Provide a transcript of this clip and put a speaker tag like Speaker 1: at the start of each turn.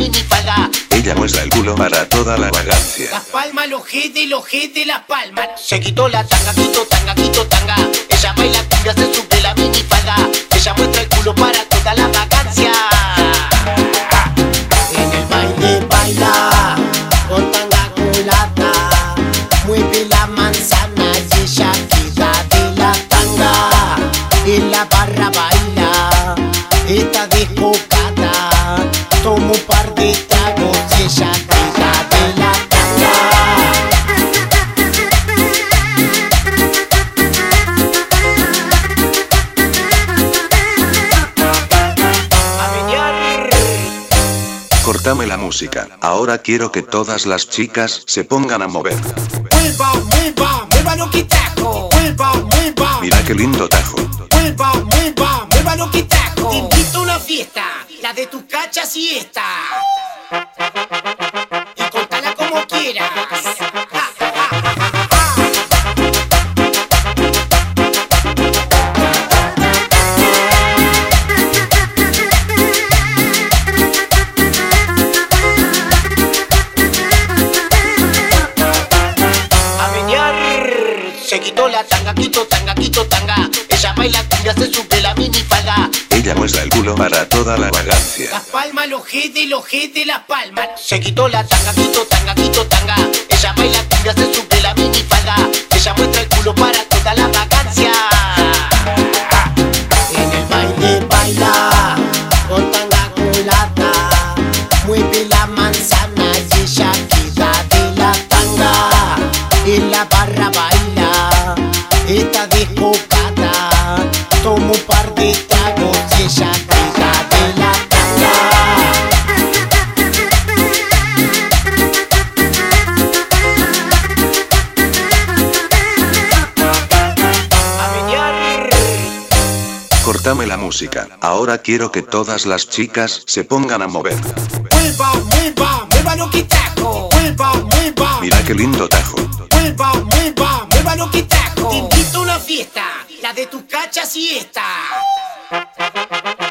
Speaker 1: minifalda.
Speaker 2: Ella muestra el culo para toda la vagancia.
Speaker 1: Las palmas, los jete, las palmas. Se quitó la tanga, quito tanga, quito tanga. Ella baila cumbia, se sube la minifalda. Ella muestra el culo para toda la vagancia. En el baile baila con tanga colada. Mueve la manzana y ella queda de la tanga. En la barra baila, está desbocada. Toma un par de tragos y ella queda de la tanga. A menear.
Speaker 2: Cortame la música. Ahora quiero que todas las chicas se pongan a mover.
Speaker 1: Mueva, mueva, mueva lo que trajo. Mueva, mueva.
Speaker 2: Mira qué lindo tajo.
Speaker 1: Mueva, mueva, mueva lo que trajo. Te invito a una fiesta, la de tus cachas y esta. Y contala como quieras. A menear. Se quitó la tanga, quito tanga, quito tanga. Ella baila cumbia, se sube la minifalda.
Speaker 2: Ella muestra el culo para toda la vagancia.
Speaker 1: Las palmas, los jete, las palmas. Se quitó la tanga, quito tanga, quito tanga. Ella baila cumbia, se sube la minifalda. Ella muestra el culo para toda la vagancia. En el baile baila con tanga colada. Mueve la manzana y ella queda de la tanga. En la barra baila, está desbocada. Toma un par de tragos y ella queda de la tanga. A menear.
Speaker 2: Cortame la música. Ahora quiero que todas las chicas se pongan a mover.
Speaker 1: Mueva, mueva, mueva lo que trajo. Mueva, mueva.
Speaker 2: Mira qué lindo tajo.
Speaker 1: Mueva, mueva, mueva lo que trajo. Te invito a una fiesta, la de tus cachas y esta.